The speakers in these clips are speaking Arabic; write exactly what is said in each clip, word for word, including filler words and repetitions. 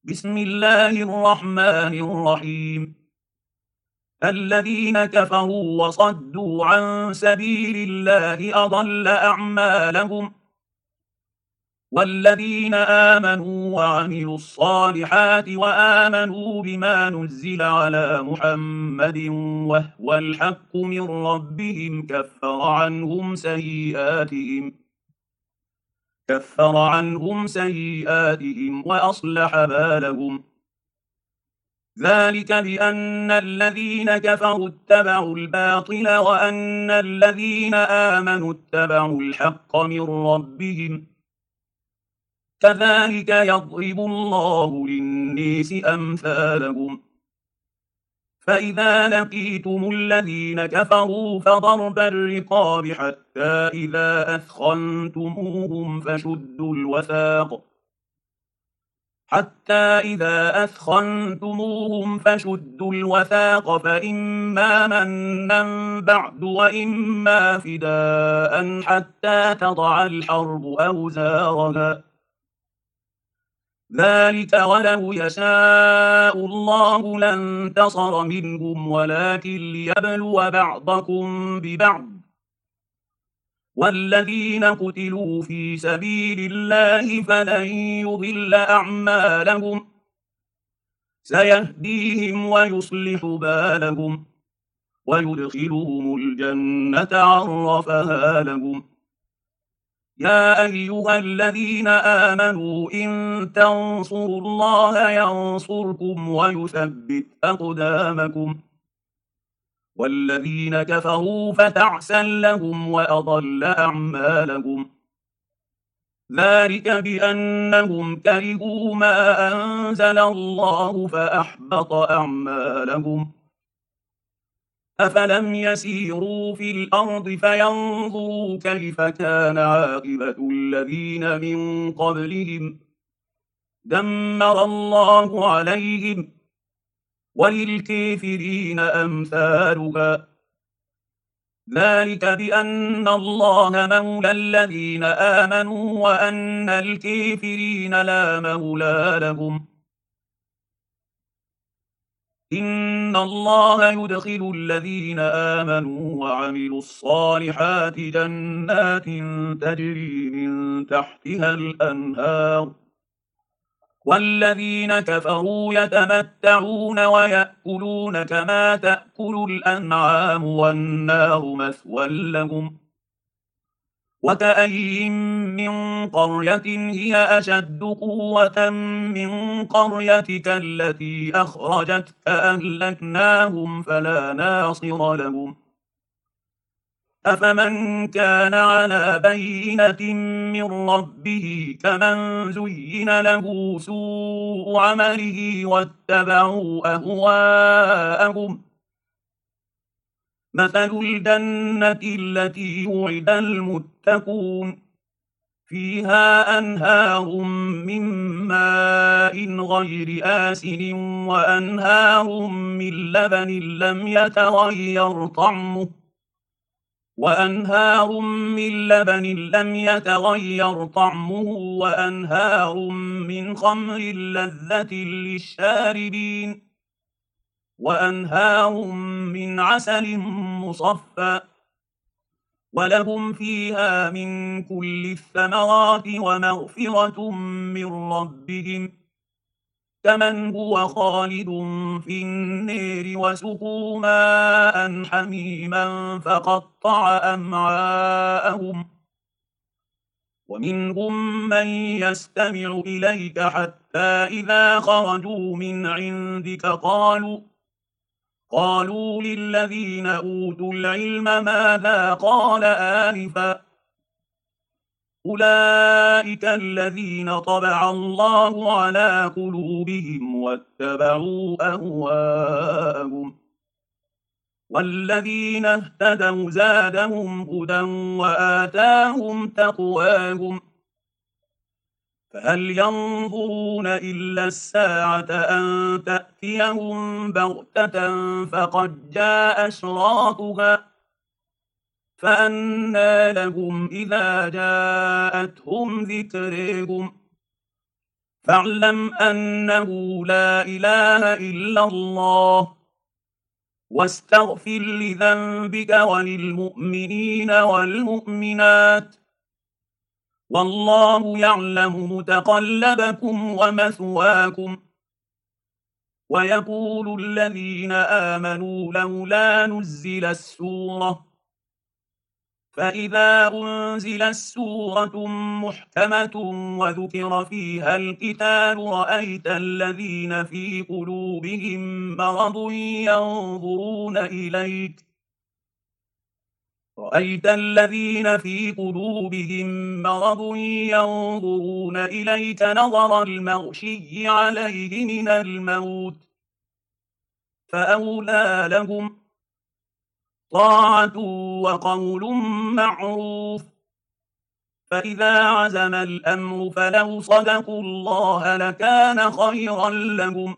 بسم الله الرحمن الرحيم. الذين كفروا وصدوا عن سبيل الله أضل أعمالهم، والذين آمنوا وعملوا الصالحات وآمنوا بما نزل على محمد وهو الحق من ربهم كفر عنهم سيئاتهم كفر عنهم سيئاتهم وأصلح بالهم. ذلك بأن الذين كفروا اتبعوا الباطل وأن الذين آمنوا اتبعوا الحق من ربهم. كذلك يضرب الله للناس أمثالهم. فإذا لقيتم الذين كفروا فضرب الرقاب حتى إذا أثخنتموهم فشدوا الوثاق حتى إذا أثخنتموهم فشدوا الوثاق فإما منا بعد وإما فداء حتى تضع الحرب أوزارها. ذلك ولو يشاء الله لانتصر منهم ولكن ليبلو بعضكم ببعض. والذين قتلوا في سبيل الله فلن يضل أعمالهم سيهديهم ويصلح بالهم ويدخلهم الجنة عرفها لهم. يا أيها الذين آمنوا إن تنصروا الله ينصركم ويثبت أقدامكم. والذين كفروا فتعسا لهم وأضل أعمالهم. ذلك بأنهم كرهوا ما أنزل الله فأحبط أعمالهم. أفلم يسيروا في الأرض فينظروا كيف كان عاقبة الذين من قبلهم دمر الله عليهم وللكافرين أمثالها. ذلك بأن الله مولى الذين آمنوا وأن الكافرين لا مولى لهم. إن الله يدخل الذين آمنوا وعملوا الصالحات جنات تجري من تحتها الأنهار، والذين كفروا يتمتعون ويأكلون كما تأكل الأنعام والنار مثوى لهم. وكأين من قرية هي أشد قوة من قريتك التي أخرجتك أهلكناهم فلا ناصر لهم. أفمن كان على بينة من ربه كمن زين له سوء عمله واتبعوا أهواءهم. مثل الجنة التي وعد المتقون فيها أنهار من ماء غير آسن وأنهار من لبن لم يتغير طعمه وأنهار من لبن لم يتغير طعمه وأنهار من خمر لذة للشاربين وأنهار من عسل مصفى ولهم فيها من كل الثمرات ومغفرة من ربهم كمن هو خالد في النار وسقوا ماء حميما فقطع أمعاءهم. ومنهم من يستمع إليك حتى إذا خرجوا من عندك قالوا قالوا للذين أوتوا العلم ماذا قال آنفا أولئك الذين طبع الله على قلوبهم واتبعوا أهواءهم. والذين اهتدوا زادهم هدى وآتاهم تقواهم. فهل ينظرون إلا الساعة أن تأتيهم بغتة فقد جاء أشراطها فأنى لهم إذا جاءتهم ذكرهم فاعلم أنه لا إله إلا الله واستغفر لذنبك وللمؤمنين والمؤمنات والله يعلم متقلبكم ومثواكم. ويقول الذين آمنوا لولا نزل السورة فإذا أنزلت سورة محكمة وذكر فيها القتال رأيت الذين في قلوبهم مرض ينظرون إليك رأيت الذين في قلوبهم مرض ينظرون إليك نظر المغشي عليه من الموت فأولى لهم طاعة وقول معروف. فإذا عزم الأمر فلو صدقوا الله لكان خيرا لهم.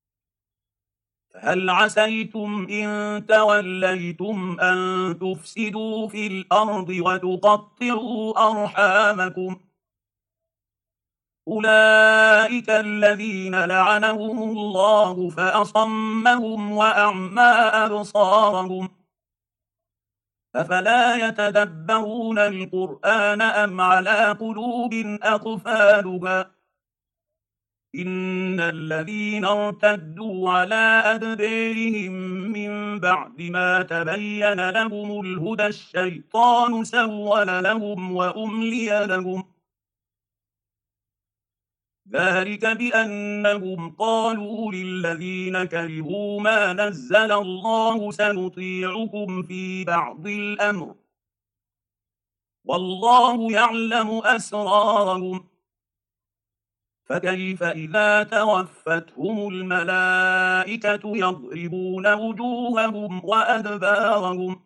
فهل عسيتم إن توليتم أن تفسدوا في الأرض وتقطعوا أرحامكم أولئك الذين لعنهم الله فأصمهم وأعمى أبصارهم أفلا يتدبرون القرآن أم على قلوب أقفالها إن الذين ارتدوا على أدبارهم من بعد ما تبين لهم الهدى الشيطان سول لهم وأملي لهم ذلك بأنهم قالوا للذين كرهوا ما نزل الله سنطيعكم في بعض الأمر والله يعلم أسرارهم فكيف إذا توفتهم الملائكة يضربون وجوههم وأدبارهم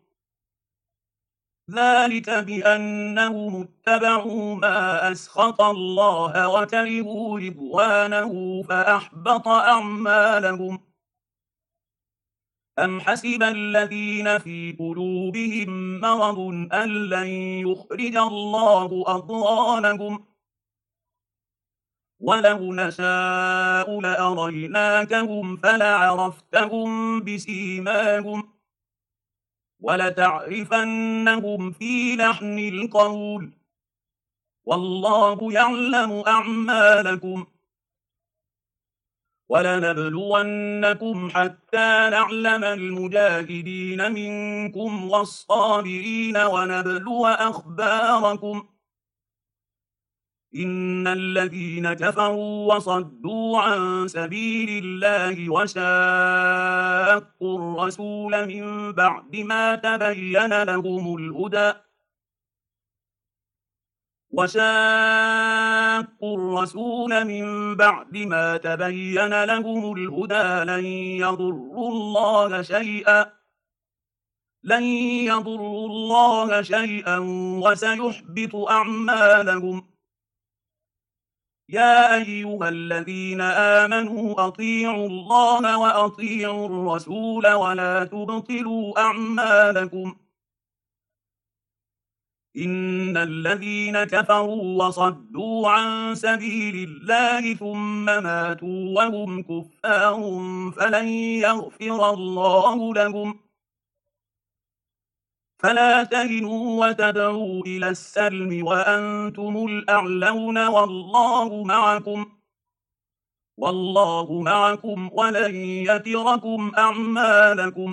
ذلك بأنهم اتبعوا ما أسخط الله وكرهوا رضوانه فأحبط أعمالهم أم حسب الذين في قلوبهم مرض أن لن يخرج الله أضغانهم ولو نشاء لأريناكهم فلعرفتهم بسيماهم ولتعرفنهم في لحن القول والله يعلم أعمالكم ولنبلونكم حتى نعلم المجاهدين منكم والصابرين ونبلو أخباركم إن الذين كفروا وصدوا عن سبيل الله وشاقوا الرسول من بعد ما تبين لهم الهدى وشاقوا الرسول من بعد ما تبين لهم الهدى لن يضروا الله شيئا لن يضروا الله شيئا وسيحبط أعمالهم يا أيها الذين آمنوا أطيعوا الله وأطيعوا الرسول ولا تبطلوا أعمالكم إن الذين كفروا وصدوا عن سبيل الله ثم ماتوا وهم كفار فلن يغفر الله لهم فلا تهنوا وتدعوا إلى السلم وأنتم الأعلون والله معكم والله معكم ولن يتركم أعمالكم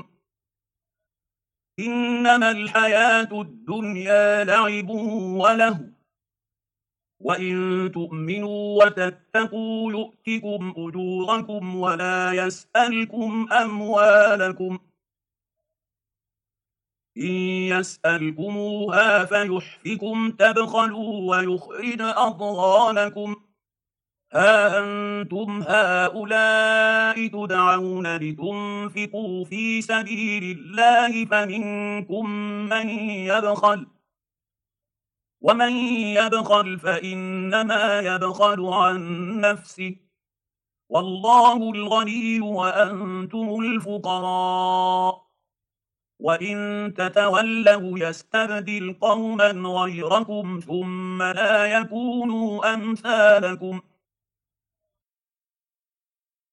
إنما الحياة الدنيا لعب وله وإن تؤمنوا وتتقوا يؤتكم أجوركم ولا يسألكم أموالكم إن يسألكموها فيحفكم تبخلوا ويخرج أضغانكم ها أنتم هؤلاء تدعون لتنفقوا في سبيل الله فمنكم من يبخل ومن يبخل فإنما يبخل عن نفسه والله الغني وأنتم الفقراء وإن تتولوا يستبدل قوما غيركم ثم لا يكونوا أمثالكم